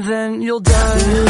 and then you'll die.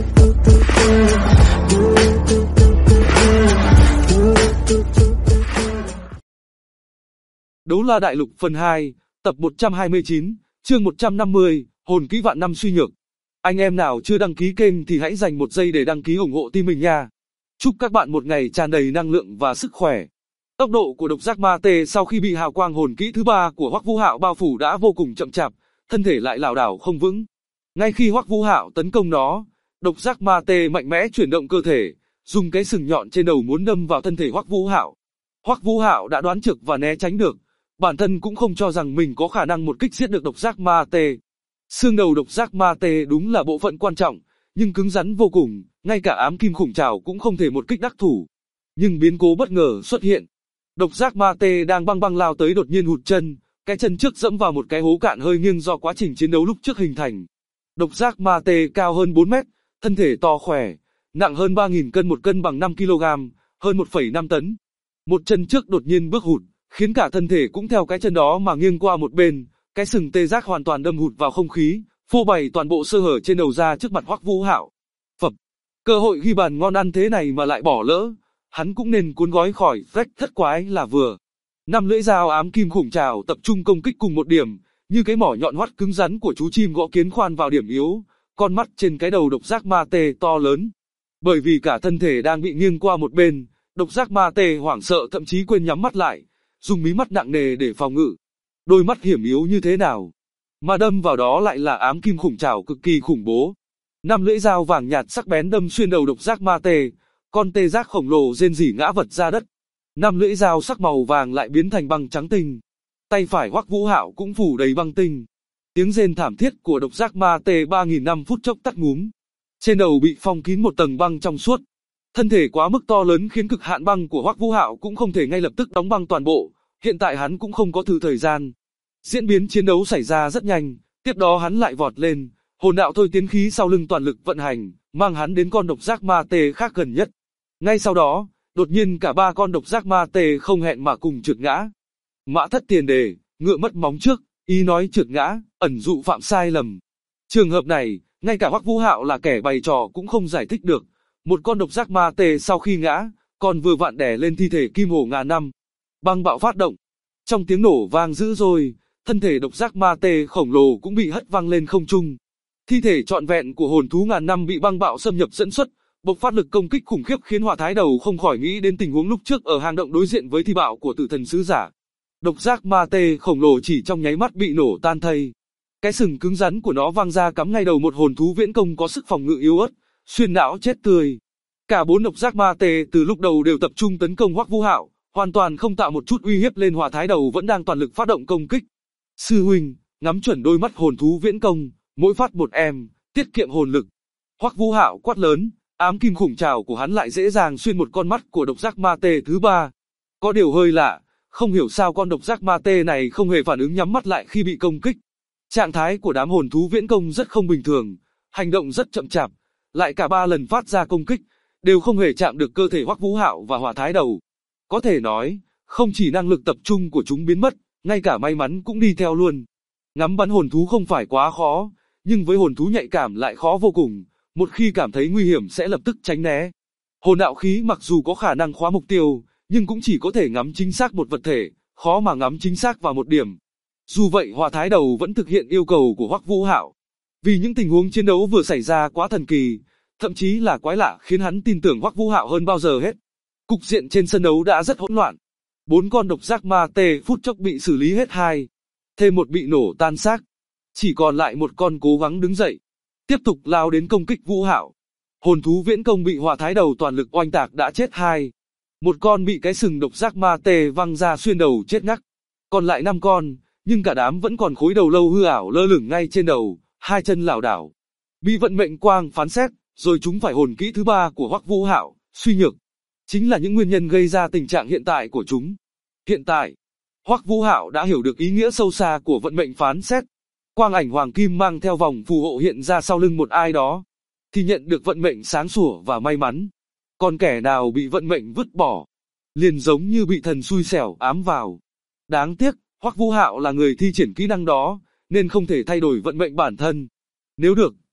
Đấu La Đại Lục phần 2, tập 129, chương 150, hồn kỹ vạn năm suy nhược. Anh em nào chưa đăng ký kênh thì hãy dành một giây để đăng ký ủng hộ team mình nha. Chúc các bạn một ngày tràn đầy năng lượng và sức khỏe. Tốc độ của độc giác ma tê sau khi bị hào quang hồn kỹ thứ 3 của Hoắc Vũ Hạo bao phủ đã vô cùng chậm chạp, thân thể lại lảo đảo không vững. Ngay khi Hoắc Vũ Hạo tấn công nó, độc giác ma tê mạnh mẽ chuyển động cơ thể, dùng cái sừng nhọn trên đầu muốn đâm vào thân thể Hoắc Vũ Hạo. Hoắc Vũ Hạo đã đoán trực và né tránh được, bản thân cũng không cho rằng mình có khả năng một kích giết được độc giác ma tê. Xương đầu độc giác ma tê đúng là bộ phận quan trọng, nhưng cứng rắn vô cùng, ngay cả ám kim khủng trảo cũng không thể một kích đắc thủ. Nhưng biến cố bất ngờ xuất hiện. Độc giác ma tê đang băng lao tới đột nhiên hụt chân, cái chân trước dẫm vào một cái hố cạn hơi nghiêng do quá trình chiến đấu lúc trước hình thành. Độc giác ma tê cao hơn 4 mét, thân thể to khỏe, nặng hơn 3.000 cân, một cân bằng 5 kg, hơn 1,5 tấn. Một chân trước đột nhiên bước hụt, khiến cả thân thể cũng theo cái chân đó mà nghiêng qua một bên, cái sừng tê giác hoàn toàn đâm hụt vào không khí, phô bày toàn bộ sơ hở trên đầu ra trước mặt Hoắc Vũ Hạo. Phập, cơ hội ghi bàn ngon ăn thế này mà lại bỏ lỡ, hắn cũng nên cuốn gói khỏi rách thất quái là vừa. 5 lưỡi dao ám kim khủng trảo tập trung công kích cùng một điểm, như cái mỏ nhọn hoắt cứng rắn của chú chim gõ kiến khoan vào điểm yếu, con mắt trên cái đầu độc giác ma tê to lớn. Bởi vì cả thân thể đang bị nghiêng qua một bên, độc giác ma tê hoảng sợ thậm chí quên nhắm mắt lại, dùng mí mắt nặng nề để phòng ngự. Đôi mắt hiểm yếu như thế nào, mà đâm vào đó lại là ám kim khủng trảo cực kỳ khủng bố. 5 lưỡi dao vàng nhạt sắc bén đâm xuyên đầu độc giác ma tê, con tê giác khổng lồ rên rỉ ngã vật ra đất. 5 lưỡi dao sắc màu vàng lại biến thành băng trắng tinh. Tay phải Hoắc Vũ Hạo cũng phủ đầy băng tinh. Tiếng rên thảm thiết của độc giác ma tê 3.000 năm phút chốc tắt ngúm. Trên đầu bị phong kín một tầng băng trong suốt. Thân thể quá mức to lớn khiến cực hạn băng của Hoắc Vũ Hạo cũng không thể ngay lập tức đóng băng toàn bộ. Hiện tại hắn cũng không có thời gian. Diễn biến chiến đấu xảy ra rất nhanh, tiếp đó hắn lại vọt lên, hồn đạo thôi tiến khí sau lưng toàn lực vận hành, mang hắn đến con độc giác ma tê khác gần nhất. Ngay sau đó, đột nhiên cả 3 con độc giác ma tê không hẹn mà cùng trượt ngã. Mã thất tiền đề, ngựa mất móng trước, ý nói trượt ngã, ẩn dụ phạm sai lầm. Trường hợp này, ngay cả Hoắc Vũ Hạo là kẻ bày trò cũng không giải thích được. Một con độc giác ma tê sau khi ngã, còn vừa vặn đè lên thi thể kim hổ ngàn năm. Băng bạo phát động. Trong tiếng nổ vang dữ dội, thân thể độc giác ma tê khổng lồ cũng bị hất văng lên không trung. Thi thể trọn vẹn của hồn thú ngàn năm bị băng bạo xâm nhập dẫn xuất, bộc phát lực công kích khủng khiếp khiến Hỏa Thái Đầu không khỏi nghĩ đến tình huống lúc trước ở hang động đối diện với thi bạo của Tử Thần Sứ Giả. Độc giác ma tê khổng lồ chỉ trong nháy mắt bị nổ tan thây. Cái sừng cứng rắn của nó văng ra cắm ngay đầu một hồn thú viễn công có sức phòng ngự yếu ớt, xuyên não chết tươi. Cả 4 độc giác ma tê từ lúc đầu đều tập trung tấn công Hoắc Vũ Hạo, hoàn toàn không tạo một chút uy hiếp lên Hỏa Thái Đầu vẫn đang toàn lực phát động công kích. Sư huynh, ngắm chuẩn đôi mắt hồn thú viễn công, mỗi phát một em, tiết kiệm hồn lực. Hoắc Vũ Hạo quát lớn, ám kim khủng trảo của hắn lại dễ dàng xuyên một con mắt của độc giác ma tê thứ 3. Có điều hơi lạ, không hiểu sao con độc giác ma tê này không hề phản ứng nhắm mắt lại khi bị công kích. Trạng thái của đám hồn thú viễn công rất không bình thường, hành động rất chậm chạp, lại cả 3 lần phát ra công kích, đều không hề chạm được cơ thể Hoắc Vũ Hạo và Hỏa Thái Đầu. Có thể nói, không chỉ năng lực tập trung của chúng biến mất, ngay cả may mắn cũng đi theo luôn. Ngắm bắn hồn thú không phải quá khó, nhưng với hồn thú nhạy cảm lại khó vô cùng, một khi cảm thấy nguy hiểm sẽ lập tức tránh né. Hồn đạo khí mặc dù có khả năng khóa mục tiêu, nhưng cũng chỉ có thể ngắm chính xác một vật thể, khó mà ngắm chính xác vào một điểm. Dù vậy Hỏa Thái Đầu vẫn thực hiện yêu cầu của Hoắc Vũ Hạo. Vì những tình huống chiến đấu vừa xảy ra quá thần kỳ, thậm chí là quái lạ khiến hắn tin tưởng Hoắc Vũ Hạo hơn bao giờ hết. Cục diện trên sân đấu đã rất hỗn loạn. 4 con độc giác ma tê phút chốc bị xử lý hết 2. Thêm một bị nổ tan xác. Chỉ còn lại một con cố gắng đứng dậy. Tiếp tục lao đến công kích Vũ Hạo. Hồn thú viễn công bị Hỏa Thái Đầu toàn lực oanh tạc đã chết 2. Một con bị cái sừng độc giác ma tê văng ra xuyên đầu chết ngắc. Còn lại 5 con, nhưng cả đám vẫn còn khối đầu lâu hư ảo lơ lửng ngay trên đầu, 2 chân lảo đảo. Bị vận mệnh quang phán xét, rồi chúng phải hồn kỹ thứ 3 của Hoắc Vũ Hạo, suy nhược. Chính là những nguyên nhân gây ra tình trạng hiện tại của chúng. Hiện tại, Hoắc Vũ Hạo đã hiểu được ý nghĩa sâu xa của vận mệnh phán xét. Quang ảnh hoàng kim mang theo vòng phù hộ hiện ra sau lưng một ai đó, thì nhận được vận mệnh sáng sủa và may mắn. Còn kẻ nào bị vận mệnh vứt bỏ, liền giống như bị thần xui xẻo ám vào. Đáng tiếc, Hoắc Vũ Hạo là người thi triển kỹ năng đó, nên không thể thay đổi vận mệnh bản thân. Nếu được,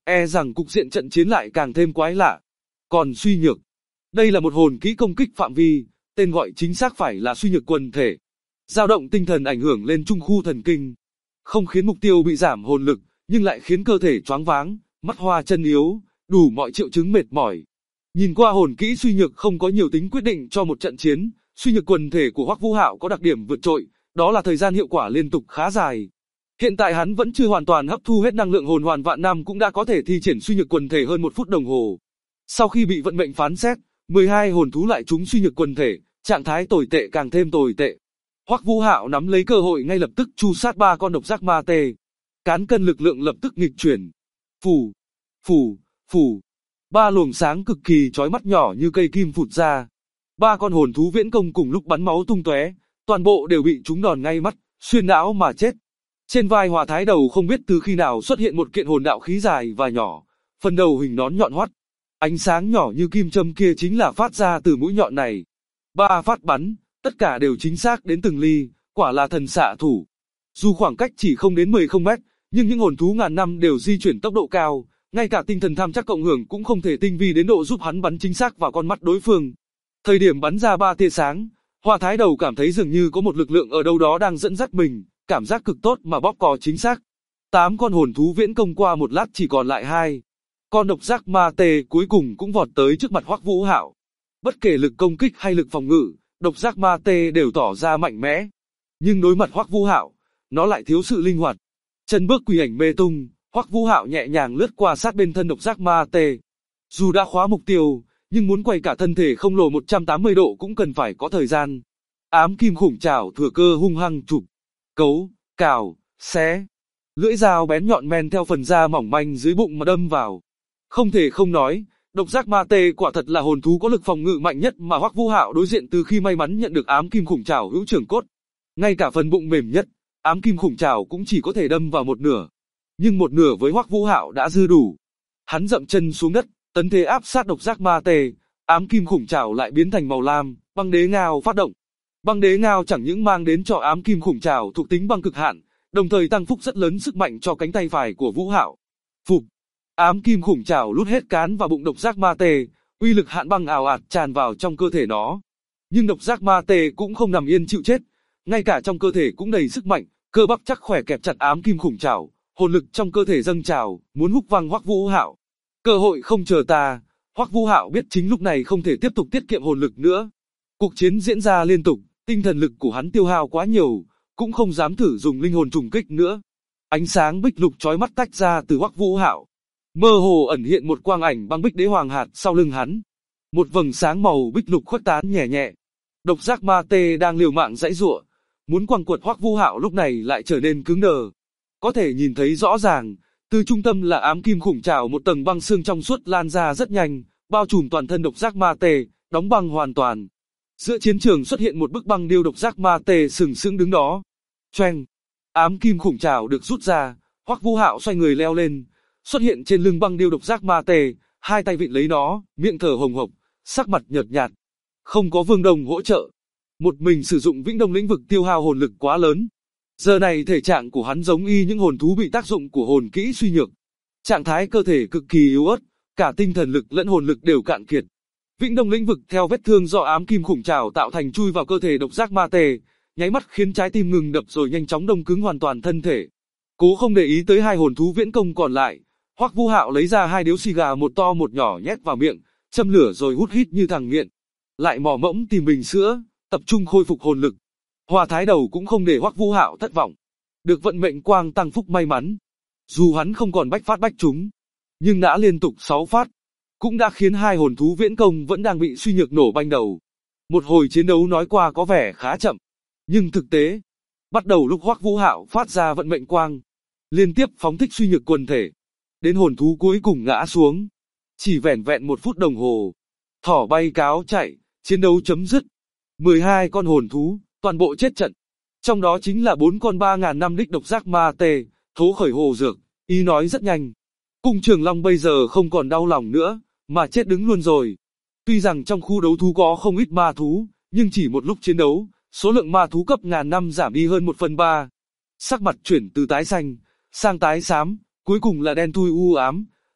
e rằng cục diện trận chiến lại càng thêm quái lạ. Còn suy nhược, đây là một hồn kỹ công kích phạm vi, tên gọi chính xác phải là suy nhược quần thể. Dao động tinh thần ảnh hưởng lên trung khu thần kinh, không khiến mục tiêu bị giảm hồn lực, nhưng lại khiến cơ thể choáng váng, mắt hoa chân yếu, đủ mọi triệu chứng mệt mỏi. Nhìn qua hồn kỹ suy nhược không có nhiều tính quyết định cho một trận chiến, suy nhược quần thể của Hoắc Vũ Hạo có đặc điểm vượt trội, đó là thời gian hiệu quả liên tục khá dài. Hiện tại hắn vẫn chưa hoàn toàn hấp thu hết năng lượng hồn hoàn vạn năm cũng đã có thể thi triển suy nhược quần thể hơn 1 phút đồng hồ. Sau khi bị vận mệnh phán xét, 12 hồn thú lại trúng suy nhược quần thể, trạng thái tồi tệ càng thêm tồi tệ. Hoắc Vũ Hạo nắm lấy cơ hội ngay lập tức chu sát 3 con độc giác ma tê. Cán cân lực lượng lập tức nghịch chuyển. Phù, phù, phù. 3 luồng sáng cực kỳ chói mắt nhỏ như cây kim phụt ra. 3 con hồn thú viễn công cùng lúc bắn máu tung tóe, toàn bộ đều bị trúng đòn ngay mắt, xuyên não mà chết. Trên vai Hỏa Thái Đầu không biết từ khi nào xuất hiện một kiện hồn đạo khí dài và nhỏ, phần đầu hình nón nhọn hoắt. Ánh sáng nhỏ như kim châm kia chính là phát ra từ mũi nhọn này. 3 phát bắn, tất cả đều chính xác đến từng ly, quả là thần xạ thủ. Dù khoảng cách chỉ không đến 10 mét, nhưng những hồn thú ngàn năm đều di chuyển tốc độ cao, ngay cả tinh thần tham chắc cộng hưởng cũng không thể tinh vi đến độ giúp hắn bắn chính xác vào con mắt đối phương. Thời điểm bắn ra 3 tia sáng, Hỏa Thái Đầu cảm thấy dường như có một lực lượng ở đâu đó đang dẫn dắt mình, cảm giác cực tốt mà bóp cò chính xác. 8 con hồn thú viễn công qua một lát chỉ còn lại 2. Con độc giác ma tê cuối cùng cũng vọt tới trước mặt Hoắc Vũ Hạo. Bất kể lực công kích hay lực phòng ngự, độc giác ma tê đều tỏ ra mạnh mẽ. Nhưng đối mặt Hoắc Vũ Hạo, nó lại thiếu sự linh hoạt. Chân bước quỷ ảnh mê tung, Hoắc Vũ Hạo nhẹ nhàng lướt qua sát bên thân độc giác ma tê. Dù đã khóa mục tiêu, nhưng muốn quay cả thân thể khổng lồ 180 độ cũng cần phải có thời gian. Ám kim khủng trảo thừa cơ hung hăng chụp, cấu, cào, xé. Lưỡi dao bén nhọn men theo phần da mỏng manh dưới bụng mà đâm vào. Không thể không nói, độc giác ma tê quả thật là hồn thú có lực phòng ngự mạnh nhất mà Hoắc Vũ Hạo đối diện từ khi may mắn nhận được ám kim khủng trảo hữu trưởng cốt. Ngay cả phần bụng mềm nhất, ám kim khủng trảo cũng chỉ có thể đâm vào một nửa. Nhưng một nửa với Hoắc Vũ Hạo đã dư đủ. Hắn dậm chân xuống đất, tấn thế áp sát độc giác ma tê, ám kim khủng trảo lại biến thành màu lam, băng đế ngao phát động. Băng đế ngao chẳng những mang đến cho ám kim khủng trảo thuộc tính băng cực hạn, đồng thời tăng phúc rất lớn sức mạnh cho cánh tay phải của Vũ Hạo. Phụp, ám kim khủng trảo lút hết cán vào bụng độc giác ma tê, uy lực hạn băng ào ạt tràn vào trong cơ thể nó. Nhưng độc giác ma tê cũng không nằm yên chịu chết, ngay cả trong cơ thể cũng đầy sức mạnh, cơ bắp chắc khỏe kẹp chặt ám kim khủng trảo, hồn lực trong cơ thể dâng trào, muốn húc văng Hoắc Vũ Hạo. Cơ hội không chờ ta, Hoắc Vũ Hạo biết chính lúc này không thể tiếp tục tiết kiệm hồn lực nữa. Cuộc chiến diễn ra liên tục, tinh thần lực của hắn tiêu hao quá nhiều, cũng không dám thử dùng linh hồn trùng kích nữa. Ánh sáng bích lục chói mắt tách ra từ Hoắc Vũ Hạo, mơ hồ ẩn hiện một quang ảnh băng bích đế hoàng hạt sau lưng hắn. Một vầng sáng màu bích lục khuếch tán nhẹ nhẹ. Độc giác ma tê đang liều mạng giãy giụa, muốn quăng quật Hoắc Vũ Hạo lúc này lại trở nên cứng đờ. Có thể nhìn thấy rõ ràng, từ trung tâm là ám kim khủng trảo một tầng băng xương trong suốt lan ra rất nhanh, bao trùm toàn thân độc giác ma tê, đóng băng hoàn toàn. Giữa chiến trường xuất hiện một bức băng điêu độc giác ma tê sừng sững đứng đó. Choeng, ám kim khủng trảo được rút ra, Hoắc Vũ Hạo xoay người leo lên, xuất hiện trên lưng băng điêu độc giác ma tê, hai tay vịn lấy nó, miệng thở hồng hộc, sắc mặt nhợt nhạt. Không có Vương Đồng hỗ trợ, một mình sử dụng Vĩnh Đông lĩnh vực tiêu hao hồn lực quá lớn. Giờ này thể trạng của hắn giống y những hồn thú bị tác dụng của hồn kỹ suy nhược. Trạng thái cơ thể cực kỳ yếu ớt, cả tinh thần lực lẫn hồn lực đều cạn kiệt. Vĩnh Đông lĩnh vực theo vết thương do ám kim khủng trảo tạo thành chui vào cơ thể độc giác ma tê, nháy mắt khiến trái tim ngừng đập rồi nhanh chóng đông cứng hoàn toàn thân thể. Cố không để ý tới hai hồn thú viễn công còn lại, Hoắc Vũ Hạo lấy ra hai điếu xì gà một to một nhỏ nhét vào miệng, châm lửa rồi hút hít như thằng nghiện. Lại mò mẫm tìm bình sữa, tập trung khôi phục hồn lực. Hỏa Thái Đầu cũng không để Hoắc Vũ Hạo thất vọng. Được vận mệnh quang tăng phúc may mắn. Dù hắn không còn bách phát bách trúng, nhưng đã liên tục 6 phát, cũng đã khiến hai hồn thú viễn công vẫn đang bị suy nhược nổ banh đầu. Một hồi chiến đấu nói qua có vẻ khá chậm, nhưng thực tế, bắt đầu lúc Hoắc Vũ Hạo phát ra vận mệnh quang, liên tiếp phóng thích suy nhược quần thể, đến hồn thú cuối cùng ngã xuống. Chỉ vẻn vẹn 1 phút đồng hồ, thỏ bay cáo chạy, chiến đấu chấm dứt. 12 con hồn thú, toàn bộ chết trận. Trong đó chính là 4 con 3.000 năm đích độc giác ma tê, thố khởi hồ dược, ý nói rất nhanh. Cung Trường Long bây giờ không còn đau lòng nữa, mà chết đứng luôn rồi. Tuy rằng trong khu đấu thú có không ít ma thú, nhưng chỉ một lúc chiến đấu, số lượng ma thú cấp ngàn năm giảm đi hơn 1/3. Sắc mặt chuyển từ tái xanh, sang tái xám, cuối cùng là đen thui u ám,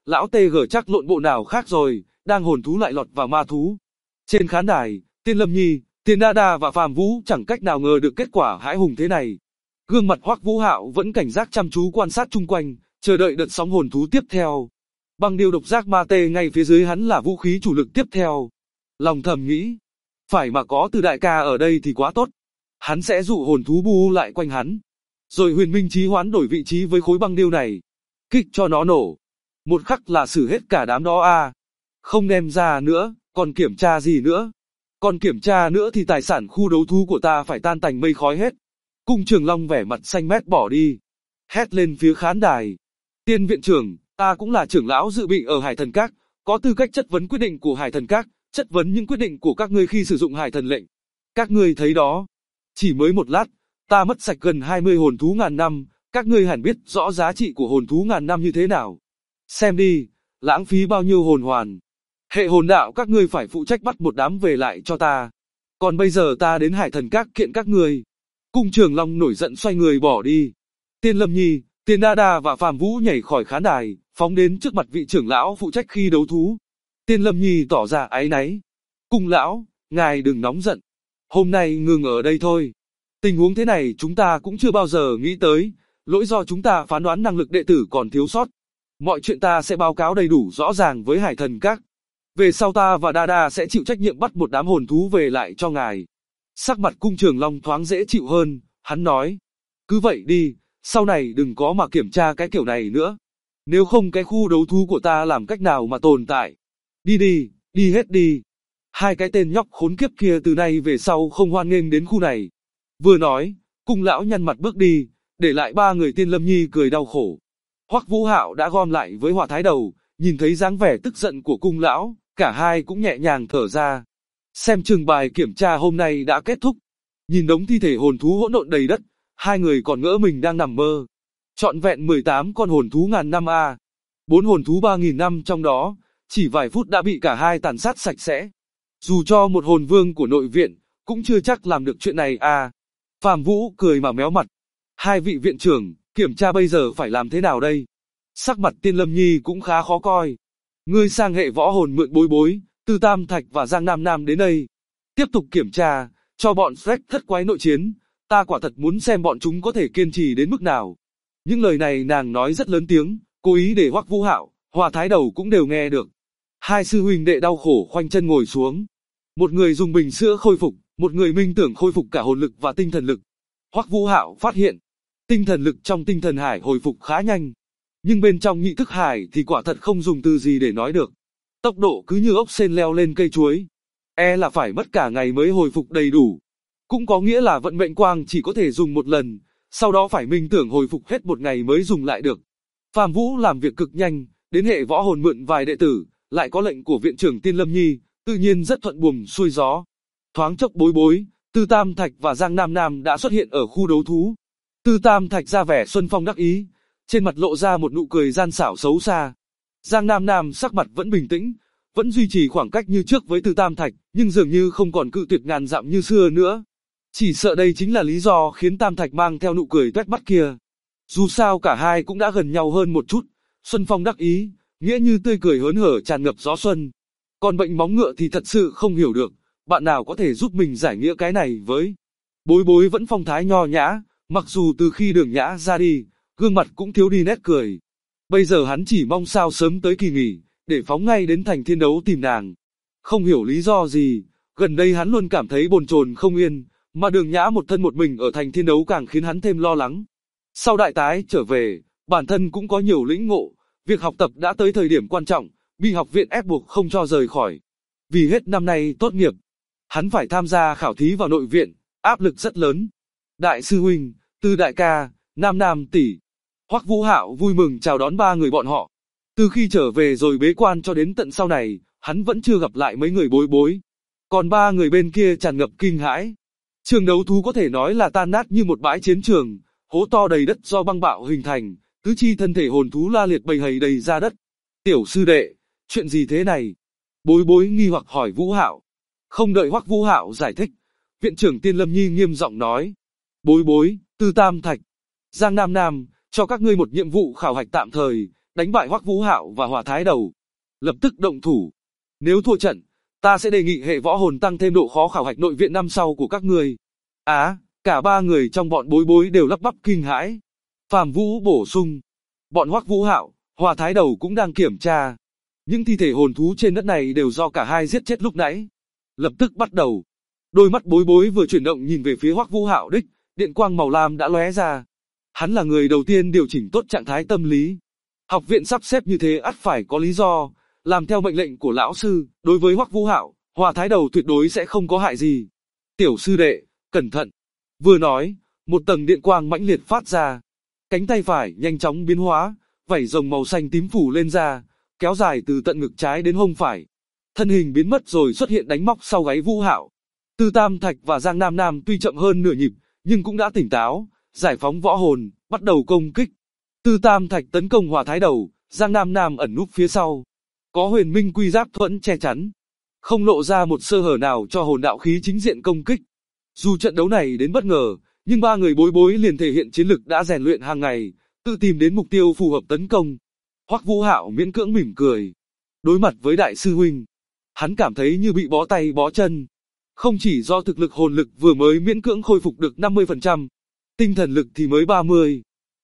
lão TG chắc lộn bộ nào khác rồi, đang hồn thú lại lọt vào ma thú. Trên khán đài, Tiên Lâm Nhi, Tiền Đa Đa và Phàm Vũ chẳng cách nào ngờ được kết quả hãi hùng thế này. Gương mặt Hoắc Vũ Hạo vẫn cảnh giác chăm chú quan sát chung quanh, chờ đợi đợt sóng hồn thú tiếp theo. Băng điêu độc giác ma tê ngay phía dưới hắn là vũ khí chủ lực tiếp theo. Lòng thầm nghĩ, phải mà có Từ đại ca ở đây thì quá tốt. Hắn sẽ dụ hồn thú bu lại quanh hắn. Rồi Huyền Minh Chí hoán đổi vị trí với khối băng điêu này. Kích cho nó nổ. Một khắc là xử hết cả đám đó à. Không đem ra nữa, còn kiểm tra gì nữa? Còn kiểm tra nữa thì tài sản khu đấu thú của ta phải tan tành mây khói hết. Cung Trường Long vẻ mặt xanh mét bỏ đi. Hét lên phía khán đài. Tiên viện trưởng, ta cũng là trưởng lão dự bị ở Hải Thần Các, có tư cách chất vấn quyết định của Hải Thần Các, chất vấn những quyết định của các ngươi khi sử dụng Hải Thần lệnh. Các ngươi thấy đó. Chỉ mới một lát, ta mất sạch gần 20 hồn thú ngàn năm, các ngươi hẳn biết rõ giá trị của hồn thú ngàn năm như thế nào. Xem đi, lãng phí bao nhiêu hồn hoàn. Hệ hồn đạo các ngươi phải phụ trách bắt một đám về lại cho ta. Còn bây giờ ta đến Hải Thần Các kiện các ngươi. Cung Trường Long nổi giận xoay người bỏ đi. Tiên Lâm Nhi, Tiền Đa Đa và Phàm Vũ nhảy khỏi khán đài, phóng đến trước mặt vị trưởng lão phụ trách khi đấu thú. Tiên Lâm Nhi tỏ ra áy náy. Cung lão, ngài đừng nóng giận. Hôm nay ngừng ở đây thôi. Tình huống thế này chúng ta cũng chưa bao giờ nghĩ tới, lỗi do chúng ta phán đoán năng lực đệ tử còn thiếu sót. Mọi chuyện ta sẽ báo cáo đầy đủ rõ ràng với Hải Thần Các. Về sau ta và Đa Đa sẽ chịu trách nhiệm bắt một đám hồn thú về lại cho ngài. Sắc mặt Cung Trường Long thoáng dễ chịu hơn, hắn nói. Cứ vậy đi, sau này đừng có mà kiểm tra cái kiểu này nữa. Nếu không cái khu đấu thú của ta làm cách nào mà tồn tại. Đi đi, đi hết đi. Hai cái tên nhóc khốn kiếp kia từ nay về sau không hoan nghênh đến khu này. Vừa nói, Cung lão nhăn mặt bước đi, để lại ba người Tiên Lâm Nhi cười đau khổ. Hoắc Vũ Hạo đã gom lại với Hỏa Thái Đầu, nhìn thấy dáng vẻ tức giận của Cung lão, cả hai cũng nhẹ nhàng thở ra. Xem chừng bài kiểm tra hôm nay đã kết thúc. Nhìn đống thi thể hồn thú hỗn độn đầy đất, hai người còn ngỡ mình đang nằm mơ. Trọn vẹn 18 con hồn thú ngàn năm a. 4 hồn thú 3.000 năm trong đó, chỉ vài phút đã bị cả hai tàn sát sạch sẽ. Dù cho một hồn vương của nội viện, cũng chưa chắc làm được chuyện này à. Phàm Vũ cười mà méo mặt. Hai vị viện trưởng, kiểm tra bây giờ phải làm thế nào đây? Sắc mặt Tiên Lâm Nhi cũng khá khó coi. Ngươi sang hệ võ hồn mượn Bối Bối, Tư Tam Thạch và Giang Nam Nam đến đây. Tiếp tục kiểm tra, cho bọn Shrek thất quái nội chiến. Ta quả thật muốn xem bọn chúng có thể kiên trì đến mức nào. Những lời này nàng nói rất lớn tiếng, cố ý để Hoắc Vũ Hạo, Hỏa Thái Đầu cũng đều nghe được. Hai sư huynh đệ đau khổ khoanh chân ngồi xuống. Một người dùng bình sữa khôi phục, một người minh tưởng khôi phục cả hồn lực và tinh thần lực. Hoắc Vũ Hạo phát hiện, tinh thần lực trong tinh thần hải hồi phục khá nhanh. Nhưng bên trong nhị thức hải thì quả thật không dùng từ gì để nói được. Tốc độ cứ như ốc sên leo lên cây chuối. Là phải mất cả ngày mới hồi phục đầy đủ. Cũng có nghĩa là vận mệnh quang chỉ có thể dùng một lần, sau đó phải minh tưởng hồi phục hết một ngày mới dùng lại được. Phàm Vũ làm việc cực nhanh, đến hệ võ hồn mượn vài đệ tử, lại có lệnh của viện trưởng Tiên Lâm Nhi, tự nhiên rất thuận buồm xuôi gió. Thoáng chốc Bối Bối, Tư Tam Thạch và Giang Nam Nam đã xuất hiện ở khu đấu thú. Tư Tam Thạch ra vẻ xuân phong đắc ý, trên mặt lộ ra một nụ cười gian xảo xấu xa. Giang Nam Nam sắc mặt vẫn bình tĩnh, vẫn duy trì khoảng cách như trước với Tư Tam Thạch, nhưng dường như không còn cự tuyệt ngàn dặm như xưa nữa. Chỉ sợ đây chính là lý do khiến Tam Thạch mang theo nụ cười toét mắt kia. Dù sao cả hai cũng đã gần nhau hơn một chút, xuân phong đắc ý, nghĩa như tươi cười hớn hở tràn ngập gió xuân. Còn bệnh móng ngựa thì thật sự không hiểu được, bạn nào có thể giúp mình giải nghĩa cái này với. Bối Bối vẫn phong thái nho nhã, mặc dù từ khi Đường Nhã ra đi, gương mặt cũng thiếu đi nét cười. Bây giờ hắn chỉ mong sao sớm tới kỳ nghỉ, để phóng ngay đến thành thiên đấu tìm nàng. Không hiểu lý do gì, gần đây hắn luôn cảm thấy bồn chồn không yên, mà Đường Nhã một thân một mình ở thành thiên đấu càng khiến hắn thêm lo lắng. Sau đại tái trở về, bản thân cũng có nhiều lĩnh ngộ, việc học tập đã tới thời điểm quan trọng, bị học viện ép buộc không cho rời khỏi. Vì hết năm nay tốt nghiệp, hắn phải tham gia khảo thí vào nội viện, áp lực rất lớn. Đại sư huynh, Tư đại ca, Nam Nam tỷ. Hoắc Vũ Hạo vui mừng chào đón ba người bọn họ. Từ khi trở về rồi bế quan cho đến tận sau này, hắn vẫn chưa gặp lại mấy người Bối Bối. Còn ba người bên kia tràn ngập kinh hãi. Trường đấu thú có thể nói là tan nát như một bãi chiến trường, hố to đầy đất do băng bạo hình thành, tứ chi thân thể hồn thú la liệt bầy hầy đầy ra đất. Tiểu sư đệ, chuyện gì thế này? Bối Bối nghi hoặc hỏi Vũ Hạo. Không đợi Hoắc Vũ Hạo giải thích, viện trưởng Tiên Lâm Nhi nghiêm giọng nói. Bối Bối, Tư Tam Thạch, Giang Nam Nam, cho các ngươi một nhiệm vụ khảo hạch tạm thời, đánh bại Hoắc Vũ Hạo và Hỏa Thái Đầu. Lập tức động thủ. Nếu thua trận, ta sẽ đề nghị hệ võ hồn tăng thêm độ khó khảo hạch nội viện năm sau của các ngươi. Cả ba người trong bọn Bối Bối đều lắp bắp kinh hãi. Phàm Vũ bổ sung, bọn Hoắc Vũ Hạo, Hỏa Thái Đầu cũng đang kiểm tra. Những thi thể hồn thú trên đất này đều do cả hai giết chết lúc nãy. Lập tức bắt đầu. Đôi mắt Bối Bối vừa chuyển động nhìn về phía Hoắc Vũ Hạo đích, điện quang màu lam đã lóe ra. Hắn là người đầu tiên điều chỉnh tốt trạng thái tâm lý. Học viện sắp xếp như thế ắt phải có lý do, làm theo mệnh lệnh của lão sư, đối với Hoắc Vũ Hạo, Hỏa Thái Đầu tuyệt đối sẽ không có hại gì. Tiểu sư đệ, cẩn thận. Vừa nói, một tầng điện quang mãnh liệt phát ra. Cánh tay phải nhanh chóng biến hóa, vảy rồng màu xanh tím phủ lên ra, kéo dài từ tận ngực trái đến hông phải. Thân hình biến mất rồi xuất hiện đánh móc sau gáy Vũ Hạo. Tư Tam Thạch và Giang Nam Nam tuy chậm hơn nửa nhịp, nhưng cũng đã tỉnh táo, giải phóng võ hồn, bắt đầu công kích. Tư Tam Thạch tấn công Hỏa Thái Đầu, Giang Nam Nam ẩn núp phía sau. Có Huyền Minh Quy Giáp thuẫn che chắn, không lộ ra một sơ hở nào cho hồn đạo khí chính diện công kích. Dù trận đấu này đến bất ngờ, nhưng ba người Bối Bối liền thể hiện chiến lực đã rèn luyện hàng ngày, tự tìm đến mục tiêu phù hợp tấn công. Hoắc Vũ Hạo miễn cưỡng mỉm cười. Đối mặt với đại sư huynh, hắn cảm thấy như bị bó tay bó chân. Không chỉ do thực lực hồn lực vừa mới miễn cưỡng khôi phục được 50%, tinh thần lực thì mới 30,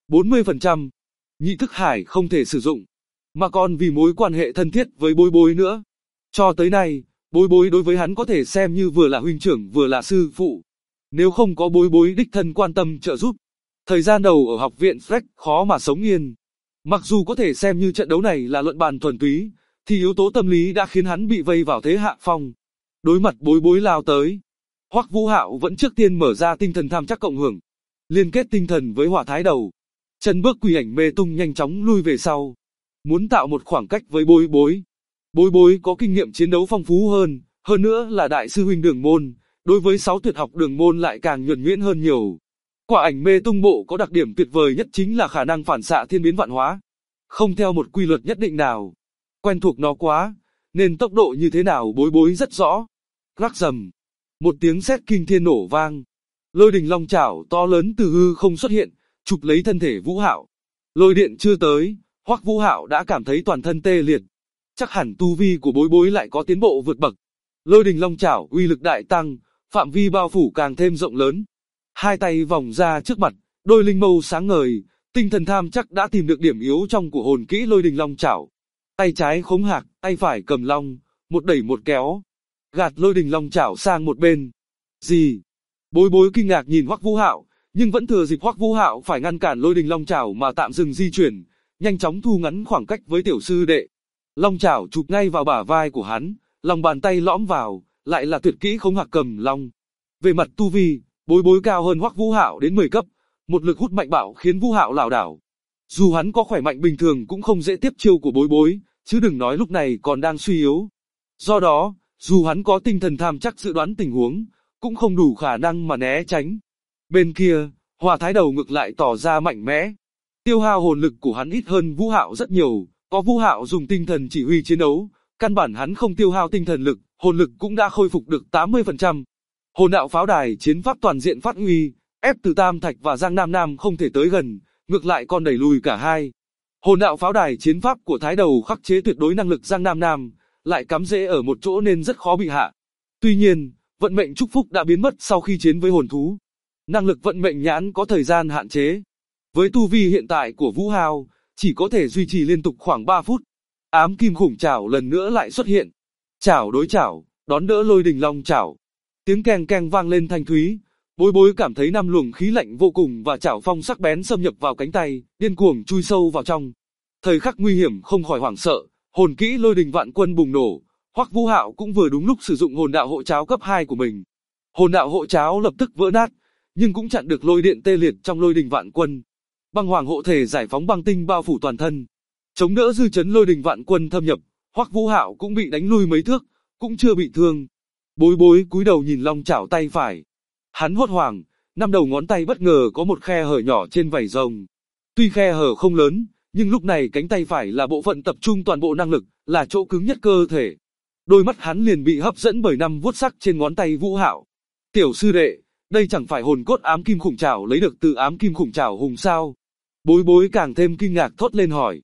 40%. Nhị thức hải không thể sử dụng, mà còn vì mối quan hệ thân thiết với Bối Bối nữa. Cho tới nay, Bối Bối đối với hắn có thể xem như vừa là huynh trưởng vừa là sư phụ. Nếu không có Bối Bối đích thân quan tâm trợ giúp, thời gian đầu ở học viện Freck khó mà sống yên. Mặc dù có thể xem như trận đấu này là luận bàn thuần túy, thì yếu tố tâm lý đã khiến hắn bị vây vào thế hạ phong. Đối mặt Bối Bối lao tới, Hoắc Vũ Hạo vẫn trước tiên mở ra tinh thần tham chắc cộng hưởng, liên kết tinh thần với Hỏa Thái Đầu. Chân bước quỷ ảnh mê tung nhanh chóng lui về sau, muốn tạo một khoảng cách với Bối Bối. Bối Bối có kinh nghiệm chiến đấu phong phú hơn nữa là đại sư huynh Đường môn, đối với 6 tuyệt học Đường môn lại càng nhuần nhuyễn hơn nhiều. Quả ảnh mê tung bộ có đặc điểm tuyệt vời nhất chính là khả năng phản xạ thiên biến vạn hóa, không theo một quy luật nhất định nào. Quen thuộc nó quá, nên tốc độ như thế nào Bối Bối rất rõ. Rắc rầm, một tiếng sét kinh thiên nổ vang. Lôi đình long chảo to lớn từ hư không xuất hiện, chụp lấy thân thể Vũ Hạo. Lôi điện chưa tới, Hoắc Vũ Hạo đã cảm thấy toàn thân tê liệt. Chắc hẳn tu vi của Bối Bối lại có tiến bộ vượt bậc. Lôi đình long chảo uy lực đại tăng, phạm vi bao phủ càng thêm rộng lớn. Hai tay vòng ra trước mặt, đôi linh mâu sáng ngời, tinh thần tham chắc đã tìm được điểm yếu trong của hồn kỹ lôi đình long chảo. Tay trái khống hạc, tay phải cầm long, một đẩy một kéo, gạt lôi đình long chảo sang một bên. Gì? Bối Bối kinh ngạc nhìn Hoắc Vũ Hạo, nhưng vẫn thừa dịp Hoắc Vũ Hạo phải ngăn cản lôi đình long chảo mà tạm dừng di chuyển, nhanh chóng thu ngắn khoảng cách với tiểu sư đệ. Long chảo chụp ngay vào bả vai của hắn, lòng bàn tay lõm vào, lại là tuyệt kỹ khống hạc cầm long. Về mặt tu vi, Bối Bối cao hơn Hoắc Vũ Hạo đến 10 cấp, một lực hút mạnh bạo khiến Vũ Hạo lảo đảo. Dù hắn có khỏe mạnh bình thường cũng không dễ tiếp chiêu của Bối Bối, chứ đừng nói lúc này còn đang suy yếu. Do đó, dù hắn có tinh thần tham chắc dự đoán tình huống, cũng không đủ khả năng mà né tránh. Bên kia, Hỏa Thái Đầu ngược lại tỏ ra mạnh mẽ. Tiêu hao hồn lực của hắn ít hơn Vũ Hạo rất nhiều, có Vũ Hạo dùng tinh thần chỉ huy chiến đấu, căn bản hắn không tiêu hao tinh thần lực, hồn lực cũng đã khôi phục được 80%. Hồn đạo pháo đài chiến pháp toàn diện phát huy, ép Từ Tam Thạch và Giang Nam Nam không thể tới gần, ngược lại còn đẩy lùi cả hai. Hồn đạo pháo đài chiến pháp của Thái Đầu khắc chế tuyệt đối năng lực Giang Nam Nam, lại cắm rễ ở một chỗ nên rất khó bị hạ. Tuy nhiên, vận mệnh chúc phúc đã biến mất sau khi chiến với hồn thú. Năng lực vận mệnh nhãn có thời gian hạn chế. Với tu vi hiện tại của Vũ Hạo, chỉ có thể duy trì liên tục khoảng 3 phút. Ám kim khủng chảo lần nữa lại xuất hiện. Chảo đối chảo, đón đỡ lôi đình long chảo. Tiếng keng keng vang lên thanh thúy. Bối Bối cảm thấy 5 luồng khí lạnh vô cùng và chảo phong sắc bén xâm nhập vào cánh tay, điên cuồng chui sâu vào trong. Thời khắc nguy hiểm không khỏi hoảng sợ, hồn kỹ lôi đình vạn quân bùng nổ. Hoắc Vũ Hạo cũng vừa đúng lúc sử dụng hồn đạo hộ cháo cấp 2 của mình. Hồn đạo hộ cháo lập tức vỡ nát, nhưng cũng chặn được lôi điện tê liệt trong lôi đình vạn quân. Băng hoàng hộ thể giải phóng băng tinh bao phủ toàn thân, chống đỡ dư chấn lôi đình vạn quân thâm nhập. Hoắc Vũ Hạo cũng bị đánh lui mấy thước, cũng chưa bị thương. Bối Bối cúi đầu nhìn long chảo tay phải. Hắn hốt hoảng, 5 đầu ngón tay bất ngờ có một khe hở nhỏ trên vảy rồng. Tuy khe hở không lớn, nhưng lúc này cánh tay phải là bộ phận tập trung toàn bộ năng lực, là chỗ cứng nhất cơ thể. Đôi mắt hắn liền bị hấp dẫn bởi 5 vuốt sắc trên ngón tay Vũ Hạo. Tiểu sư đệ, đây chẳng phải hồn cốt ám kim khủng chảo lấy được từ ám kim khủng chảo hùng sao? Bối Bối càng thêm kinh ngạc thốt lên hỏi.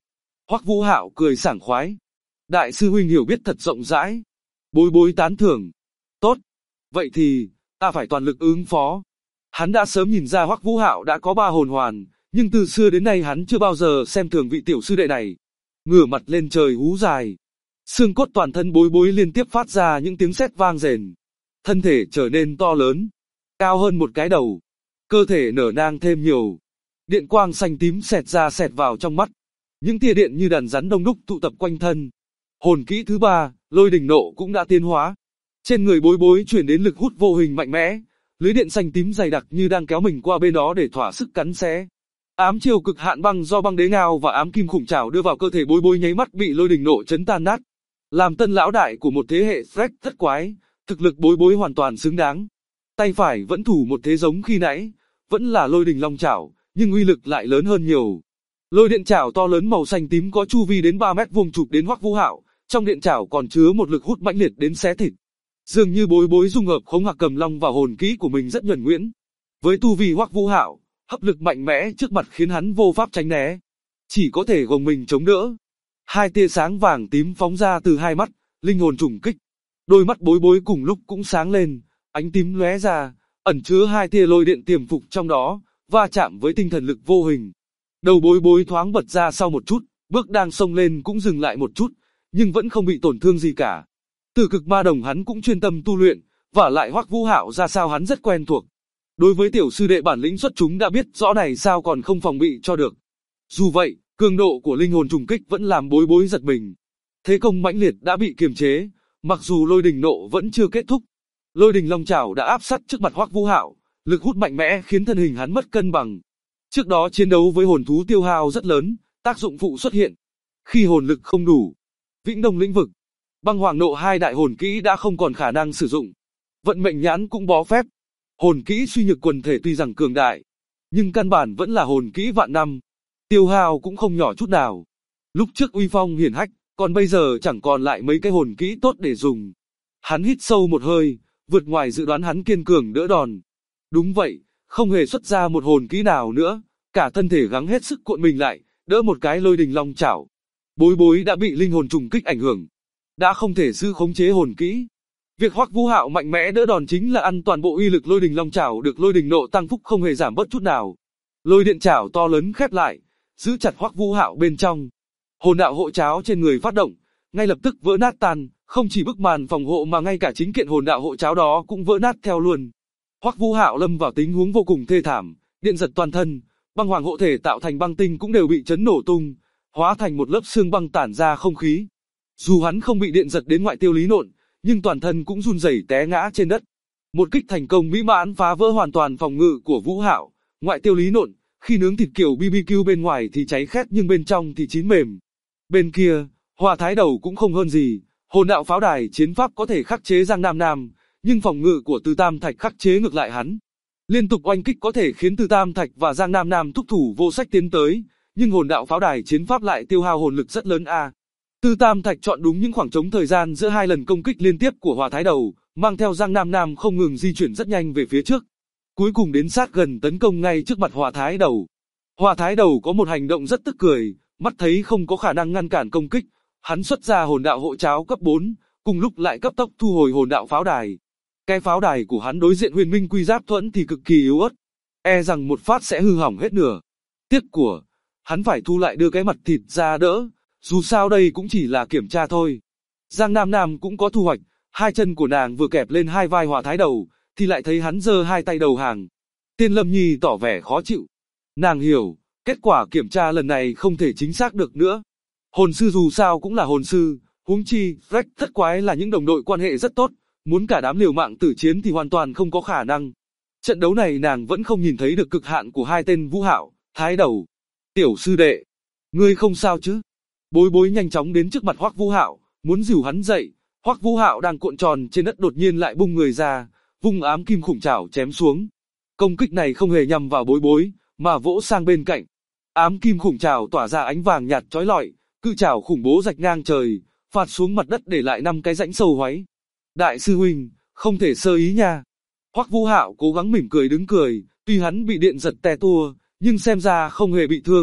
Hoắc Vũ Hạo cười sảng khoái. Đại sư huynh hiểu biết thật rộng rãi. Bối bối tán thưởng. Tốt. Vậy thì, ta phải toàn lực ứng phó. Hắn đã sớm nhìn ra Hoắc Vũ Hạo đã có 3 hồn hoàn, nhưng từ xưa đến nay hắn chưa bao giờ xem thường vị tiểu sư đệ này. Ngửa mặt lên trời hú dài. Xương cốt toàn thân bối bối liên tiếp phát ra những tiếng sét vang rền. Thân thể trở nên to lớn, cao hơn một cái đầu. Cơ thể nở nang thêm nhiều. Điện quang xanh tím xẹt ra xẹt vào trong mắt. Những tia điện như đàn rắn đông đúc tụ tập quanh thân. Hồn kỹ thứ 3, lôi đình nộ cũng đã tiến hóa. Trên người bối bối truyền đến lực hút vô hình mạnh mẽ. Lưới điện xanh tím dày đặc như đang kéo mình qua bên đó để thỏa sức cắn xé. Ám chiêu cực hạn băng do băng đế ngao và ám kim khủng trảo đưa vào cơ thể bối bối nháy mắt bị lôi đình nộ chấn tan nát. Làm tân lão đại của một thế hệ Shrek thất quái, thực lực bối bối hoàn toàn xứng đáng. Tay phải vẫn thủ một thế giống khi nãy, vẫn là lôi đình long chảo, nhưng uy lực lại lớn hơn nhiều. Lôi điện chảo to lớn màu xanh tím có chu vi đến 3 mét vuông chụp đến Hoắc Vũ Hạo, trong điện chảo còn chứa một lực hút mãnh liệt đến xé thịt. Dường như bối bối dung hợp khống hạc cầm long và hồn kỹ của mình rất nhuần nhuyễn. Với tu vi Hoắc Vũ Hạo, hấp lực mạnh mẽ trước mặt khiến hắn vô pháp tránh né, chỉ có thể gồng mình chống đỡ. Hai tia sáng vàng tím phóng ra từ hai mắt, linh hồn trùng kích. Đôi mắt bối bối cùng lúc cũng sáng lên, ánh tím lóe ra, ẩn chứa hai tia lôi điện tiềm phục trong đó, va chạm với tinh thần lực vô hình. Đầu bối bối thoáng bật ra sau một chút, bước đang xông lên cũng dừng lại một chút, nhưng vẫn không bị tổn thương gì cả. Từ cực ma đồng hắn cũng chuyên tâm tu luyện, vả lại Hoắc Vũ Hạo ra sao hắn rất quen thuộc. Đối với tiểu sư đệ bản lĩnh xuất chúng đã biết rõ này sao còn không phòng bị cho được. Dù vậy, cường độ của linh hồn trùng kích vẫn làm bối bối giật mình. Thế công mãnh liệt đã bị kiềm chế, mặc dù lôi đình nộ vẫn chưa kết thúc. Lôi đình long chảo đã áp sát trước mặt Hoắc Vũ Hạo, lực hút mạnh mẽ khiến thân hình hắn mất cân bằng. Trước đó chiến đấu với hồn thú tiêu hao rất lớn, tác dụng phụ xuất hiện. Khi hồn lực không đủ, Vĩnh Đông lĩnh vực, Băng Hoàng nộ hai đại hồn kỹ đã không còn khả năng sử dụng. Vận mệnh nhãn cũng bó phép. Hồn kỹ suy nhược quần thể tuy rằng cường đại, nhưng căn bản vẫn là hồn kỹ vạn năm. Tiêu hao cũng không nhỏ chút nào. Lúc trước uy phong hiển hách, còn bây giờ chẳng còn lại mấy cái hồn kỹ tốt để dùng. Hắn hít sâu một hơi, vượt ngoài dự đoán hắn kiên cường đỡ đòn. Đúng vậy, không hề xuất ra một hồn kỹ nào nữa, cả thân thể gắng hết sức cuộn mình lại, đỡ một cái lôi đình long chảo. Bối bối đã bị linh hồn trùng kích ảnh hưởng, đã không thể giữ khống chế hồn kỹ. Việc Hoắc Vũ Hạo mạnh mẽ đỡ đòn chính là ăn toàn bộ uy lực lôi đình long chảo được lôi đình nộ tăng phúc không hề giảm bớt chút nào. Lôi điện chảo to lớn khép lại, giữ chặt Hoắc Vũ Hạo bên trong. Hồn đạo hộ cháo trên người phát động, ngay lập tức vỡ nát tan, không chỉ bức màn phòng hộ mà ngay cả chính kiện hồn đạo hộ cháo đó cũng vỡ nát theo luôn. Hoắc Vũ Hạo lâm vào tình huống vô cùng thê thảm, điện giật toàn thân, băng hoàng hộ thể tạo thành băng tinh cũng đều bị chấn nổ tung, hóa thành một lớp xương băng tản ra không khí. Dù hắn không bị điện giật đến ngoại tiêu lý nộn, nhưng toàn thân cũng run rẩy té ngã trên đất. Một kích thành công mỹ mãn phá vỡ hoàn toàn phòng ngự của Vũ Hạo, ngoại tiêu lý nộn, khi nướng thịt kiểu BBQ bên ngoài thì cháy khét nhưng bên trong thì chín mềm. Bên kia, Hỏa Thái Đầu cũng không hơn gì, hồn đạo pháo đài chiến pháp có thể khắc chế Giang Nam Nam, nhưng phòng ngự của Từ Tam Thạch khắc chế ngược lại hắn. Liên tục oanh kích có thể khiến Từ Tam Thạch và Giang Nam Nam thúc thủ vô sách tiến tới, nhưng hồn đạo pháo đài chiến pháp lại tiêu hao hồn lực rất lớn a. Từ Tam Thạch chọn đúng những khoảng trống thời gian giữa hai lần công kích liên tiếp của Hỏa Thái Đầu, mang theo Giang Nam Nam không ngừng di chuyển rất nhanh về phía trước. Cuối cùng đến sát gần tấn công ngay trước mặt Hỏa Thái Đầu. Hỏa Thái Đầu có một hành động rất tức cười, mắt thấy không có khả năng ngăn cản công kích, hắn xuất ra hồn đạo hộ cháo cấp 4, cùng lúc lại cấp tốc thu hồi hồn đạo pháo đài. Cái pháo đài của hắn đối diện Huyền Minh Quy Giáp Thuẫn thì cực kỳ yếu ớt, e rằng một phát sẽ hư hỏng hết nửa. Tiếc của, hắn phải thu lại đưa cái mặt thịt ra đỡ, dù sao đây cũng chỉ là kiểm tra thôi. Giang Nam Nam cũng có thu hoạch, hai chân của nàng vừa kẹp lên hai vai Hỏa Thái Đầu, thì lại thấy hắn giơ hai tay đầu hàng. Tiên Lâm Nhi tỏ vẻ khó chịu. Nàng hiểu, kết quả kiểm tra lần này không thể chính xác được nữa. Hồn sư dù sao cũng là hồn sư, huống chi, Shrek thất quái là những đồng đội quan hệ rất tốt, muốn cả đám liều mạng tử chiến thì hoàn toàn không có khả năng. Trận đấu này nàng vẫn không nhìn thấy được cực hạn của hai tên Vũ Hạo, Thái Đầu. Tiểu sư đệ, ngươi không sao chứ? Bối bối nhanh chóng đến trước mặt Hoắc Vũ Hạo, muốn dìu hắn dậy. Hoắc Vũ Hạo đang cuộn tròn trên đất đột nhiên lại bung người ra, vung ám kim khủng trảo chém xuống. Công kích này không hề nhằm vào bối bối, mà vỗ sang bên cạnh. Ám kim khủng trảo tỏa ra ánh vàng nhạt chói lọi, cự trảo khủng bố rạch ngang trời, phạt xuống mặt đất để lại 5 cái rãnh sâu hoáy. Đại sư huynh, không thể sơ ý nha. Hoắc Vũ Hạo cố gắng mỉm cười đứng cười, tuy hắn bị điện giật te tua, nhưng xem ra không hề bị thương,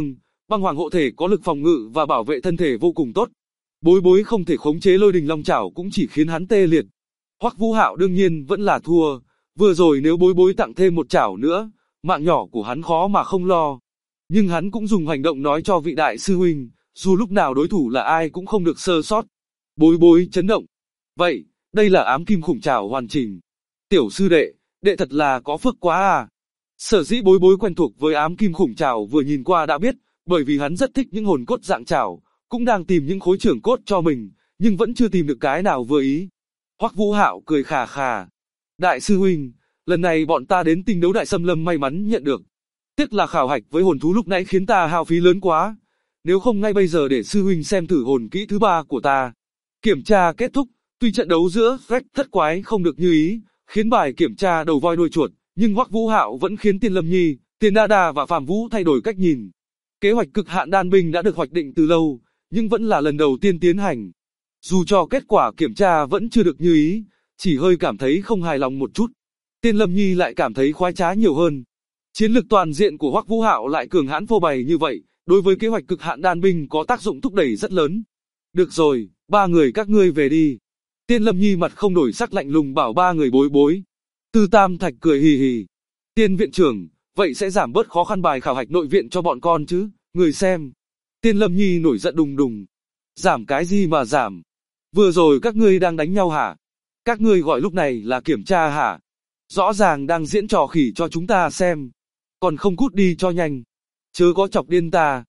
Băng hoàng hộ thể có lực phòng ngự và bảo vệ thân thể vô cùng tốt. Bối bối không thể khống chế lôi đình long chảo cũng chỉ khiến hắn tê liệt. Hoắc Vũ Hạo đương nhiên vẫn là thua, vừa rồi nếu bối bối tặng thêm một chảo nữa, mạng nhỏ của hắn khó mà không lo. Nhưng hắn cũng dùng hành động nói cho vị đại sư huynh, dù lúc nào đối thủ là ai cũng không được sơ sót. Bối bối chấn động. Vậy, đây là ám kim khủng trảo hoàn chỉnh. Tiểu sư đệ, đệ thật là có phước quá à. Sở dĩ bối bối quen thuộc với ám kim khủng trảo vừa nhìn qua đã biết, bởi vì hắn rất thích những hồn cốt dạng trảo, cũng đang tìm những khối trưởng cốt cho mình, nhưng vẫn chưa tìm được cái nào vừa ý. Hoắc Vũ Hạo cười khà khà. Đại sư huynh, lần này bọn ta đến tinh đấu đại xâm lâm may mắn nhận được. Tiếc là khảo hạch với hồn thú lúc nãy khiến ta hao phí lớn quá. Nếu không ngay bây giờ để sư huynh xem thử hồn kỹ thứ 3 của ta. Kiểm tra kết thúc, tuy trận đấu giữa Fred thất quái không được như ý, khiến bài kiểm tra đầu voi đuôi chuột, nhưng Hoắc Vũ Hạo vẫn khiến Tiên Lâm Nhi, Tiền Đa Đa và Phạm Vũ thay đổi cách nhìn. Kế hoạch cực hạn đan binh đã được hoạch định từ lâu, nhưng vẫn là lần đầu tiên tiến hành. Dù cho kết quả kiểm tra vẫn chưa được như ý, chỉ hơi cảm thấy không hài lòng một chút. Tiên Lâm Nhi lại cảm thấy khoái trá nhiều hơn. Chiến lược toàn diện của Hoắc Vũ Hạo lại cường hãn phô bày như vậy, đối với kế hoạch cực hạn đan binh có tác dụng thúc đẩy rất lớn. Được rồi, 3 người các ngươi về đi. Tiên Lâm Nhi mặt không đổi sắc lạnh lùng bảo 3 người bối bối. Tư Tam Thạch cười hì hì. Tiên viện trưởng, vậy sẽ giảm bớt khó khăn bài khảo hạch nội viện cho bọn con chứ, người xem. Tiên Lâm Nhi nổi giận đùng đùng. Giảm cái gì mà giảm? Vừa rồi các ngươi đang đánh nhau hả? Các ngươi gọi lúc này là kiểm tra hả? Rõ ràng đang diễn trò khỉ cho chúng ta xem. Còn không cút đi cho nhanh. Chớ có chọc điên ta.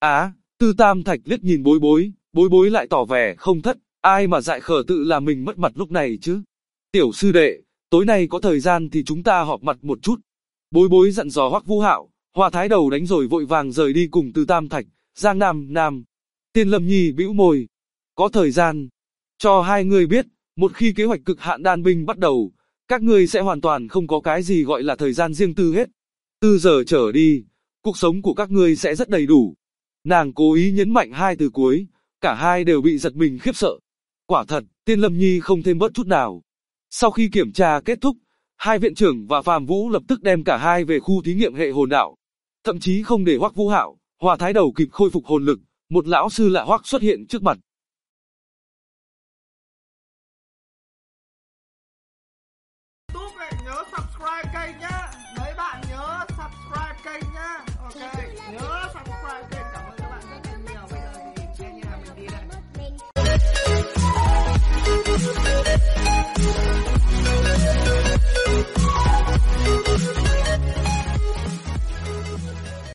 Tư Tam Thạch liếc nhìn bối bối, bối bối lại tỏ vẻ không thất. Ai mà dại khờ tự làm mình mất mặt lúc này chứ? Tiểu sư đệ, tối nay có thời gian thì chúng ta họp mặt một chút. Bối bối dặn dò Hoắc Vũ Hạo, Hoa Thái Đầu đánh rồi vội vàng rời đi cùng Tư Tam Thạch, Giang Nam. Tiên Lâm Nhi bĩu môi. Có thời gian. Cho hai người biết, một khi kế hoạch cực hạn đan binh bắt đầu, các ngươi sẽ hoàn toàn không có cái gì gọi là thời gian riêng tư hết. Từ giờ trở đi, cuộc sống của các ngươi sẽ rất đầy đủ. Nàng cố ý nhấn mạnh hai từ cuối, cả hai đều bị giật mình khiếp sợ. Quả thật, Tiên Lâm Nhi không thêm bớt chút nào. Sau khi kiểm tra kết thúc, hai viện trưởng và Phạm Vũ lập tức đem cả hai về khu thí nghiệm hệ hồn đạo. Thậm chí không để Hoắc Vũ Hạo, Hoa Thái Đầu kịp khôi phục hồn lực, một lão sư lạ hoắc xuất hiện trước mặt.